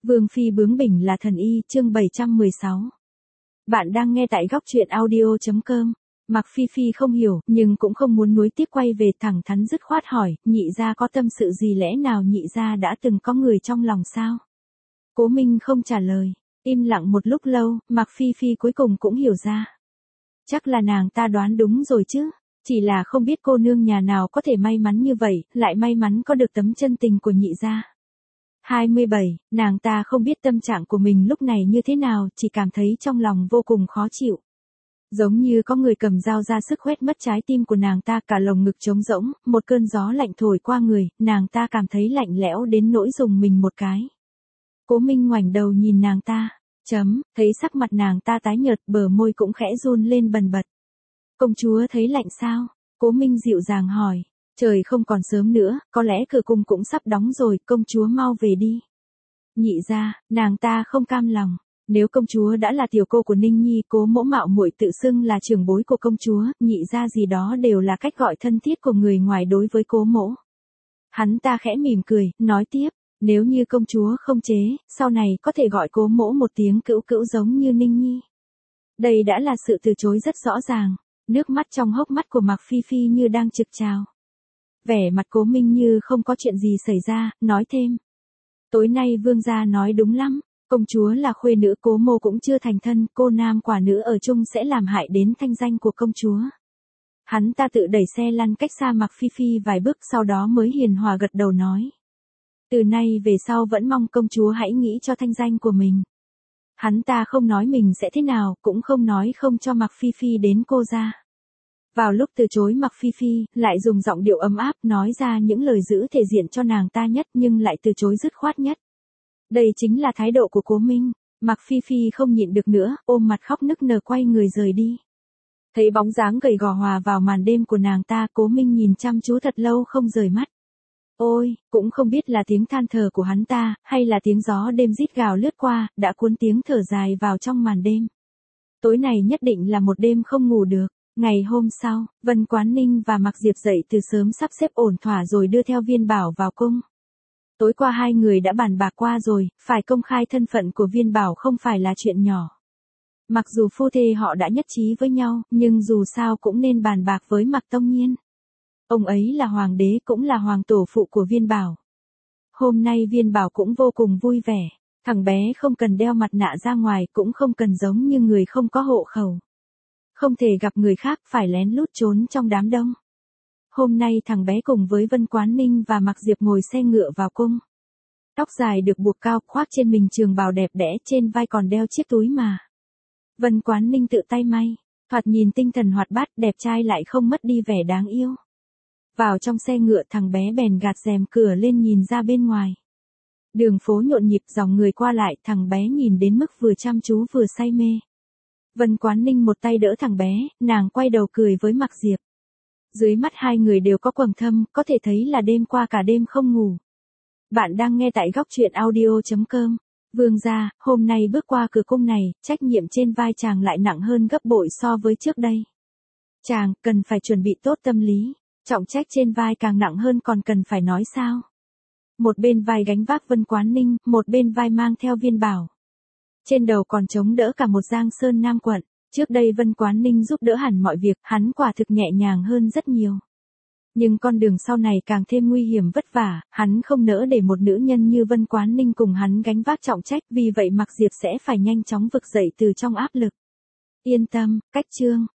Vương phi bướng bỉnh là thần y, chương 716. Bạn đang nghe tại góc truyện audio.com. Mạc Phi Phi không hiểu, nhưng cũng không muốn nuối tiếc, quay về thẳng thắn dứt khoát hỏi, nhị gia có tâm sự gì, lẽ nào nhị gia đã từng có người trong lòng sao? Cố Minh không trả lời, im lặng một lúc lâu, Mạc Phi Phi cuối cùng cũng hiểu ra. Chắc là nàng ta đoán đúng rồi chứ, chỉ là không biết cô nương nhà nào có thể may mắn như vậy, lại may mắn có được tấm chân tình của nhị gia. 27, nàng ta không biết tâm trạng của mình lúc này như thế nào, chỉ cảm thấy trong lòng vô cùng khó chịu. Giống như có người cầm dao ra sức khoét mất trái tim của nàng ta, cả lồng ngực trống rỗng, một cơn gió lạnh thổi qua người, nàng ta cảm thấy lạnh lẽo đến nỗi rùng mình một cái. Cố Minh ngoảnh đầu nhìn nàng ta, thấy sắc mặt nàng ta tái nhợt, bờ môi cũng khẽ run lên bần bật. Công chúa thấy lạnh sao? Cố Minh dịu dàng hỏi. Trời không còn sớm nữa, có lẽ cửa cung cũng sắp đóng rồi, công chúa mau về đi. Nhị gia, nàng ta không cam lòng. Nếu công chúa đã là tiểu cô của Ninh Nhi, Cố mỗ mạo muội tự xưng là trưởng bối của công chúa, nhị gia gì đó đều là cách gọi thân thiết của người ngoài đối với Cố mỗ. Hắn ta khẽ mỉm cười, nói tiếp, nếu như công chúa không chế, sau này có thể gọi Cố mỗ một tiếng cữu cữu giống như Ninh Nhi. Đây đã là sự từ chối rất rõ ràng, nước mắt trong hốc mắt của Mạc Phi Phi như đang trực trào. Vẻ mặt Cố Minh như không có chuyện gì xảy ra, nói thêm. Tối nay vương gia nói đúng lắm, công chúa là khuê nữ, Cố mô cũng chưa thành thân, cô nam quả nữ ở chung sẽ làm hại đến thanh danh của công chúa. Hắn ta tự đẩy xe lăn cách xa Mạc Phi Phi vài bước, sau đó mới hiền hòa gật đầu nói. Từ nay về sau vẫn mong công chúa hãy nghĩ cho thanh danh của mình. Hắn ta không nói mình sẽ thế nào, cũng không nói không cho Mạc Phi Phi đến cô ra. Vào lúc từ chối Mạc Phi Phi, lại dùng giọng điệu ấm áp nói ra những lời giữ thể diện cho nàng ta nhất, nhưng lại từ chối dứt khoát nhất. Đây chính là thái độ của Cố Minh. Mạc Phi Phi không nhịn được nữa, ôm mặt khóc nức nở quay người rời đi. Thấy bóng dáng gầy gò hòa vào màn đêm của nàng ta, Cố Minh nhìn chăm chú thật lâu không rời mắt. Ôi, cũng không biết là tiếng than thở của hắn ta, hay là tiếng gió đêm rít gào lướt qua, đã cuốn tiếng thở dài vào trong màn đêm. Tối này nhất định là một đêm không ngủ được. Ngày hôm sau, Vân Quán Ninh và Mạc Diệp dậy từ sớm sắp xếp ổn thỏa rồi đưa theo Viên Bảo vào cung. Tối qua hai người đã bàn bạc qua rồi, phải công khai thân phận của Viên Bảo không phải là chuyện nhỏ. Mặc dù phu thê họ đã nhất trí với nhau, nhưng dù sao cũng nên bàn bạc với Mạc Tông Nhiên. Ông ấy là hoàng đế, cũng là hoàng tổ phụ của Viên Bảo. Hôm nay Viên Bảo cũng vô cùng vui vẻ, thằng bé không cần đeo mặt nạ ra ngoài, cũng không cần giống như người không có hộ khẩu. Không thể gặp người khác, phải lén lút trốn trong đám đông. Hôm nay thằng bé cùng với Vân Quán Ninh và Mạc Diệp ngồi xe ngựa vào cung. Tóc dài được buộc cao, khoác trên mình trường bào đẹp đẽ, trên vai còn đeo chiếc túi mà. Vân Quán Ninh tự tay may, thoạt nhìn tinh thần hoạt bát, đẹp trai lại không mất đi vẻ đáng yêu. Vào trong xe ngựa, thằng bé bèn gạt rèm cửa lên nhìn ra bên ngoài. Đường phố nhộn nhịp, dòng người qua lại, thằng bé nhìn đến mức vừa chăm chú vừa say mê. Vân Quán Ninh một tay đỡ thằng bé, nàng quay đầu cười với Mạc Diệp. Dưới mắt hai người đều có quầng thâm, có thể thấy là đêm qua cả đêm không ngủ. Bạn đang nghe tại góc truyện audio.com. Vương gia, hôm nay bước qua cửa cung này, trách nhiệm trên vai chàng lại nặng hơn gấp bội so với trước đây. Chàng cần phải chuẩn bị tốt tâm lý, trọng trách trên vai càng nặng hơn còn cần phải nói sao. Một bên vai gánh vác Vân Quán Ninh, một bên vai mang theo Viên Bảo. Trên đầu còn chống đỡ cả một Giang Sơn Nam quận. Trước đây Vân Quán Ninh giúp đỡ hẳn mọi việc, hắn quả thực nhẹ nhàng hơn rất nhiều. Nhưng con đường sau này càng thêm nguy hiểm vất vả, hắn không nỡ để một nữ nhân như Vân Quán Ninh cùng hắn gánh vác trọng trách, vì vậy Mạc Diệp sẽ phải nhanh chóng vực dậy từ trong áp lực. Yên tâm, cách chương.